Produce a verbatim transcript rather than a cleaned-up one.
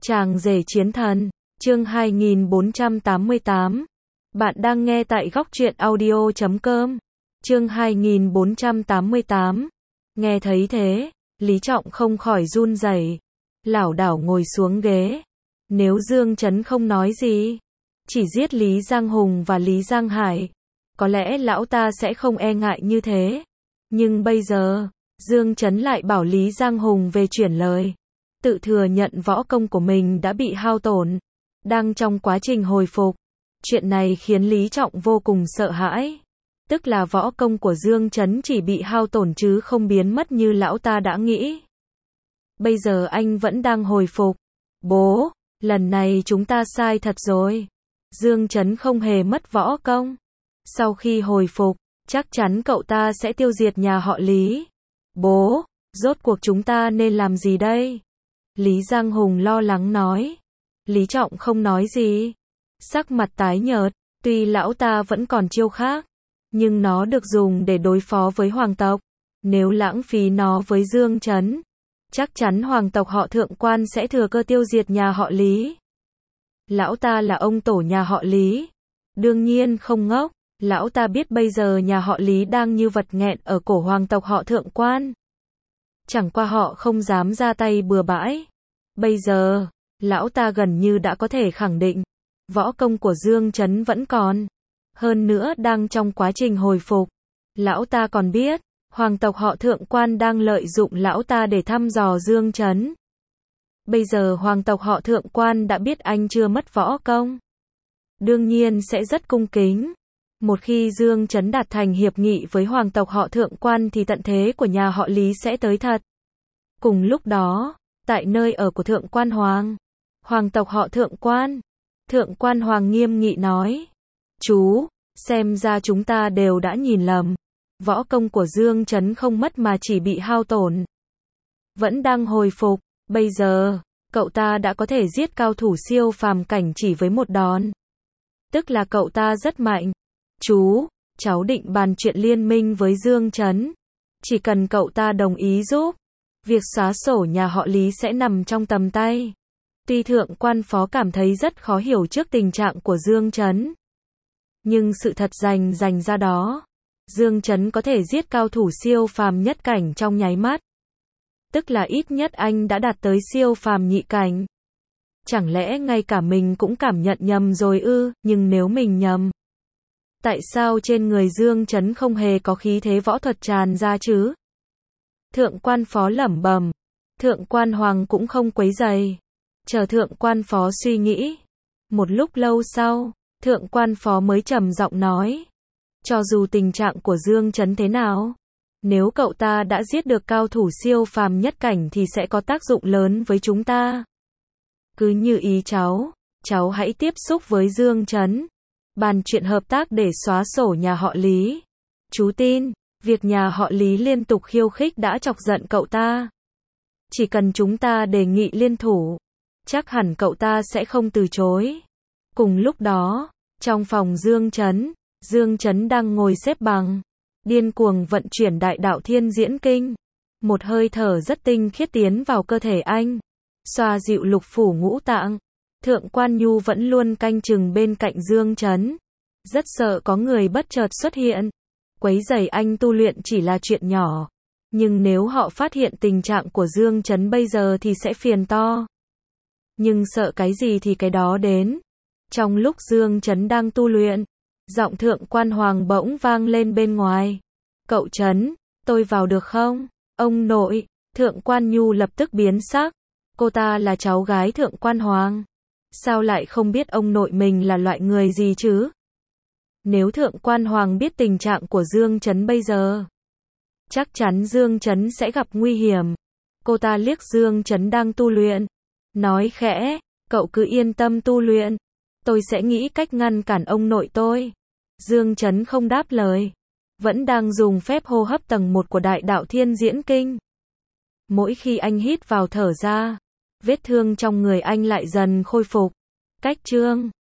Chàng rể chiến thần, chương hai nghìn bốn trăm tám mươi tám. Bạn đang nghe tại góc truyện audio chấm com. Chương hai nghìn bốn trăm tám mươi tám. Nghe thấy thế, Lý Trọng không khỏi run rẩy, lảo đảo ngồi xuống ghế. Nếu Dương Chấn không nói gì, chỉ giết Lý Giang Hùng và Lý Giang Hải, có lẽ lão ta sẽ không e ngại như thế. Nhưng bây giờ, Dương Chấn lại bảo Lý Giang Hùng về chuyển lời, tự thừa nhận võ công của mình đã bị hao tổn, đang trong quá trình hồi phục. Chuyện này khiến Lý Trọng vô cùng sợ hãi. Tức là võ công của Dương Chấn chỉ bị hao tổn chứ không biến mất như lão ta đã nghĩ. Bây giờ anh vẫn đang hồi phục. Bố, lần này chúng ta sai thật rồi. Dương Chấn không hề mất võ công. Sau khi hồi phục, chắc chắn cậu ta sẽ tiêu diệt nhà họ Lý. Bố, rốt cuộc chúng ta nên làm gì đây? Lý Giang Hùng lo lắng nói. Lý Trọng không nói gì. Sắc mặt tái nhợt, tuy lão ta vẫn còn chiêu khác, nhưng nó được dùng để đối phó với hoàng tộc. Nếu lãng phí nó với Dương Chấn, chắc chắn hoàng tộc họ Thượng Quan sẽ thừa cơ tiêu diệt nhà họ Lý. Lão ta là ông tổ nhà họ Lý. Đương nhiên không ngốc, lão ta biết bây giờ nhà họ Lý đang như vật nghẹn ở cổ hoàng tộc họ Thượng Quan. Chẳng qua họ không dám ra tay bừa bãi. Bây giờ, lão ta gần như đã có thể khẳng định, võ công của Dương Chấn vẫn còn. Hơn nữa đang trong quá trình hồi phục. Lão ta còn biết, hoàng tộc họ Thượng Quan đang lợi dụng lão ta để thăm dò Dương Chấn. Bây giờ hoàng tộc họ Thượng Quan đã biết anh chưa mất võ công, đương nhiên sẽ rất cung kính. Một khi Dương Chấn đạt thành hiệp nghị với hoàng tộc họ Thượng Quan thì tận thế của nhà họ Lý sẽ tới thật. Cùng lúc đó, tại nơi ở của Thượng Quan Hoàng, hoàng tộc họ Thượng Quan, Thượng Quan Hoàng nghiêm nghị nói: Chú, xem ra chúng ta đều đã nhìn lầm. Võ công của Dương Chấn không mất mà chỉ bị hao tổn, vẫn đang hồi phục. Bây giờ, cậu ta đã có thể giết cao thủ siêu phàm cảnh chỉ với một đòn. Tức là cậu ta rất mạnh. Chú, cháu định bàn chuyện liên minh với Dương Chấn. Chỉ cần cậu ta đồng ý giúp, việc xóa sổ nhà họ Lý sẽ nằm trong tầm tay. Tuy Thượng Quan Phó cảm thấy rất khó hiểu trước tình trạng của Dương Chấn, nhưng sự thật rành rành ra đó, Dương Chấn có thể giết cao thủ siêu phàm nhất cảnh trong nháy mắt. Tức là ít nhất anh đã đạt tới siêu phàm nhị cảnh. Chẳng lẽ ngay cả mình cũng cảm nhận nhầm rồi ư? Nhưng nếu mình nhầm, tại sao trên người Dương Chấn không hề có khí thế võ thuật tràn ra chứ? Thượng Quan Phó lẩm bẩm. Thượng Quan Hoàng cũng không quấy rầy, chờ Thượng Quan Phó suy nghĩ. Một lúc lâu sau, Thượng Quan Phó mới trầm giọng nói: Cho dù tình trạng của Dương Chấn thế nào, nếu cậu ta đã giết được cao thủ siêu phàm nhất cảnh thì sẽ có tác dụng lớn với chúng ta. Cứ như ý cháu, cháu hãy tiếp xúc với Dương Chấn, bàn chuyện hợp tác để xóa sổ nhà họ Lý. Chú tin, việc nhà họ Lý liên tục khiêu khích đã chọc giận cậu ta. Chỉ cần chúng ta đề nghị liên thủ, chắc hẳn cậu ta sẽ không từ chối. Cùng lúc đó, trong phòng Dương Chấn, Dương Chấn đang ngồi xếp bằng, điên cuồng vận chuyển đại đạo thiên diễn kinh. Một hơi thở rất tinh khiết tiến vào cơ thể anh, xoa dịu lục phủ ngũ tạng. Thượng Quan Nhu vẫn luôn canh chừng bên cạnh Dương Chấn, rất sợ có người bất chợt xuất hiện, quấy rầy anh tu luyện chỉ là chuyện nhỏ. Nhưng nếu họ phát hiện tình trạng của Dương Chấn bây giờ thì sẽ phiền to. Nhưng sợ cái gì thì cái đó đến. Trong lúc Dương Chấn đang tu luyện, giọng Thượng Quan Hoàng bỗng vang lên bên ngoài. Cậu Chấn, tôi vào được không? Ông nội. Thượng Quan Nhu lập tức biến sắc. Cô ta là cháu gái Thượng Quan Hoàng, sao lại không biết ông nội mình là loại người gì chứ? Nếu Thượng Quan Hoàng biết tình trạng của Dương Chấn bây giờ, chắc chắn Dương Chấn sẽ gặp nguy hiểm. Cô ta liếc Dương Chấn đang tu luyện, nói khẽ: Cậu cứ yên tâm tu luyện, tôi sẽ nghĩ cách ngăn cản ông nội tôi. Dương Chấn không đáp lời, vẫn đang dùng phép hô hấp tầng một của đại đạo thiên diễn kinh. Mỗi khi anh hít vào thở ra, vết thương trong người anh lại dần khôi phục. Cách chương